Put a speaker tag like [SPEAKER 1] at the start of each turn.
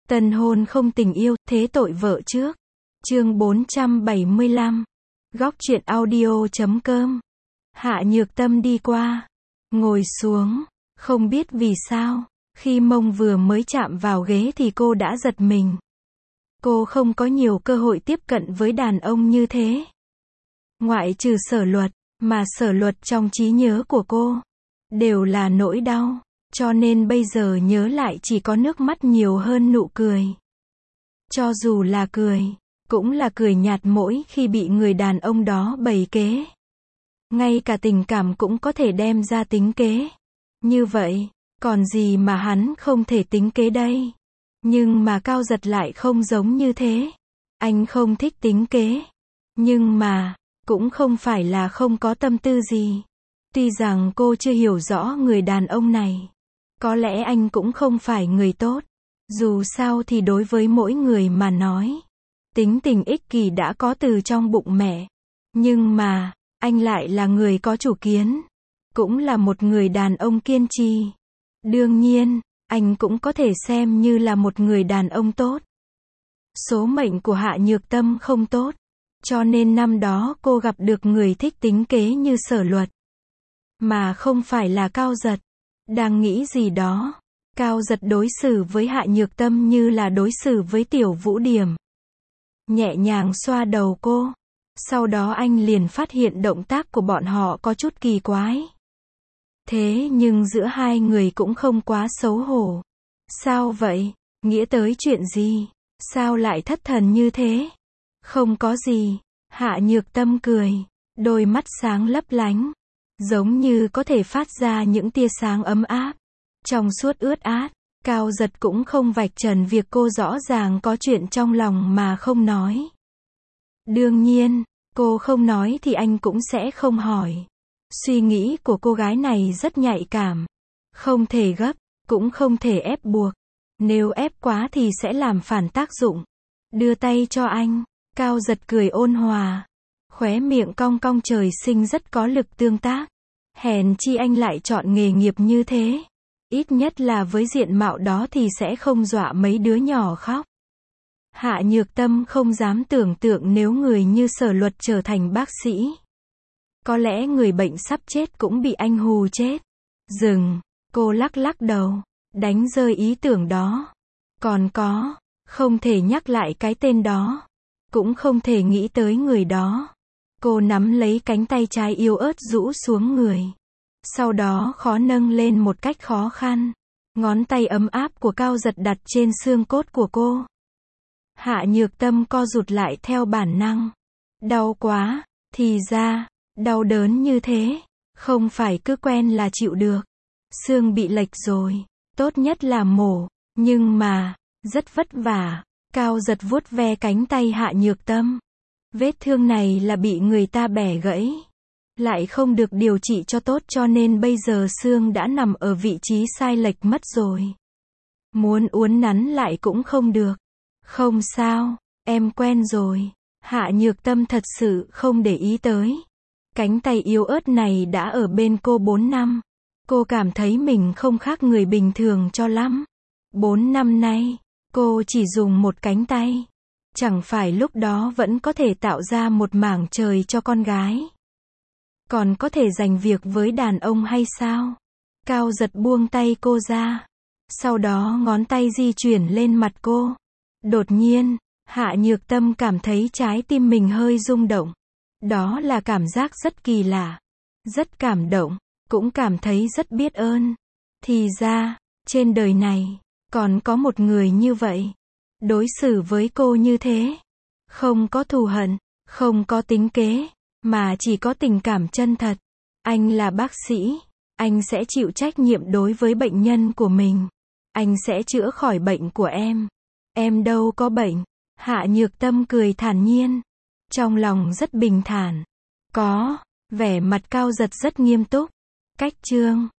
[SPEAKER 1] Tân hôn không tình yêu, thế tội vợ trước. Chương 475. Góc truyện audio.com. Hạ Nhược Tâm đi qua, ngồi xuống, không biết vì sao, khi mông vừa mới chạm vào ghế thì cô đã giật mình. Cô không có nhiều cơ hội tiếp cận với đàn ông như thế. Ngoại trừ Sở Luật, mà Sở Luật trong trí nhớ của cô đều là nỗi đau, cho nên bây giờ nhớ lại chỉ có nước mắt nhiều hơn nụ cười. Cho dù là cười, cũng là cười nhạt mỗi khi bị người đàn ông đó bày kế. Ngay cả tình cảm cũng có thể đem ra tính kế. Như vậy, còn gì mà hắn không thể tính kế đây? Nhưng mà Cao Giật lại không giống như thế. Anh không thích tính kế. Nhưng mà, cũng không phải là không có tâm tư gì. Tuy rằng cô chưa hiểu rõ người đàn ông này. Có lẽ anh cũng không phải người tốt. Dù sao thì đối với mỗi người mà nói, tính tình ích kỷ đã có từ trong bụng mẹ. Nhưng mà, anh lại là người có chủ kiến. Cũng là một người đàn ông kiên trì. Đương nhiên, anh cũng có thể xem như là một người đàn ông tốt. Số mệnh của Hạ Nhược Tâm không tốt. Cho nên năm đó cô gặp được người thích tính kế như Sở Luật. Mà không phải là Cao Giật. Đang nghĩ gì đó. Cao Giật đối xử với Hạ Nhược Tâm như là đối xử với Tiểu Vũ Điểm. Nhẹ nhàng xoa đầu cô. Sau đó anh liền phát hiện động tác của bọn họ có chút kỳ quái. Thế nhưng giữa hai người cũng không quá xấu hổ. Sao vậy? Nghĩa tới chuyện gì? Sao lại thất thần như thế? Không có gì. Hạ Nhược Tâm cười. Đôi mắt sáng lấp lánh. Giống như có thể phát ra những tia sáng ấm áp. Trong suốt ướt át. Cao Giật cũng không vạch trần việc cô rõ ràng có chuyện trong lòng mà không nói. Đương nhiên, cô không nói thì anh cũng sẽ không hỏi. Suy nghĩ của cô gái này rất nhạy cảm. Không thể gấp, cũng không thể ép buộc. Nếu ép quá thì sẽ làm phản tác dụng. Đưa tay cho anh. Cao Giật cười ôn hòa. Khóe miệng cong cong, trời sinh rất có lực tương tác. Hèn chi anh lại chọn nghề nghiệp như thế. Ít nhất là với diện mạo đó thì sẽ không dọa mấy đứa nhỏ khóc. Hạ Nhược Tâm không dám tưởng tượng nếu người như Sở Luật trở thành bác sĩ. Có lẽ người bệnh sắp chết cũng bị anh hù chết. Dừng, cô lắc lắc đầu, đánh rơi ý tưởng đó. Còn có, không thể nhắc lại cái tên đó. Cũng không thể nghĩ tới người đó. Cô nắm lấy cánh tay trái yếu ớt rũ xuống người. Sau đó khó nâng lên một cách khó khăn. Ngón tay ấm áp của Cao Giật đặt trên xương cốt của cô. Hạ Nhược Tâm co rụt lại theo bản năng. Đau quá, thì ra, đau đớn như thế, không phải cứ quen là chịu được. Xương bị lệch rồi, tốt nhất là mổ, nhưng mà, rất vất vả. Cao Giật vuốt ve cánh tay Hạ Nhược Tâm. Vết thương này là bị người ta bẻ gãy. Lại không được điều trị cho tốt cho nên bây giờ xương đã nằm ở vị trí sai lệch mất rồi. Muốn uốn nắn lại cũng không được. Không sao, em quen rồi. Hạ Nhược Tâm thật sự không để ý tới. Cánh tay yếu ớt này đã ở bên cô 4 năm. Cô cảm thấy mình không khác người bình thường cho lắm. 4 năm nay, cô chỉ dùng một cánh tay. Chẳng phải lúc đó vẫn có thể tạo ra một mảng trời cho con gái. Còn có thể giành việc với đàn ông hay sao? Cao Giật buông tay cô ra. Sau đó ngón tay di chuyển lên mặt cô. Đột nhiên, Hạ Nhược Tâm cảm thấy trái tim mình hơi rung động. Đó là cảm giác rất kỳ lạ. Rất cảm động, cũng cảm thấy rất biết ơn. Thì ra, trên đời này, còn có một người như vậy. Đối xử với cô như thế. Không có thù hận, không có tính kế, mà chỉ có tình cảm chân thật. Anh là bác sĩ. Anh sẽ chịu trách nhiệm đối với bệnh nhân của mình. Anh sẽ chữa khỏi bệnh của em. Em đâu có bệnh. Hạ Nhược Tâm cười thản nhiên. Trong lòng rất bình thản. Có, vẻ mặt Cao Giật rất nghiêm túc. Cách chương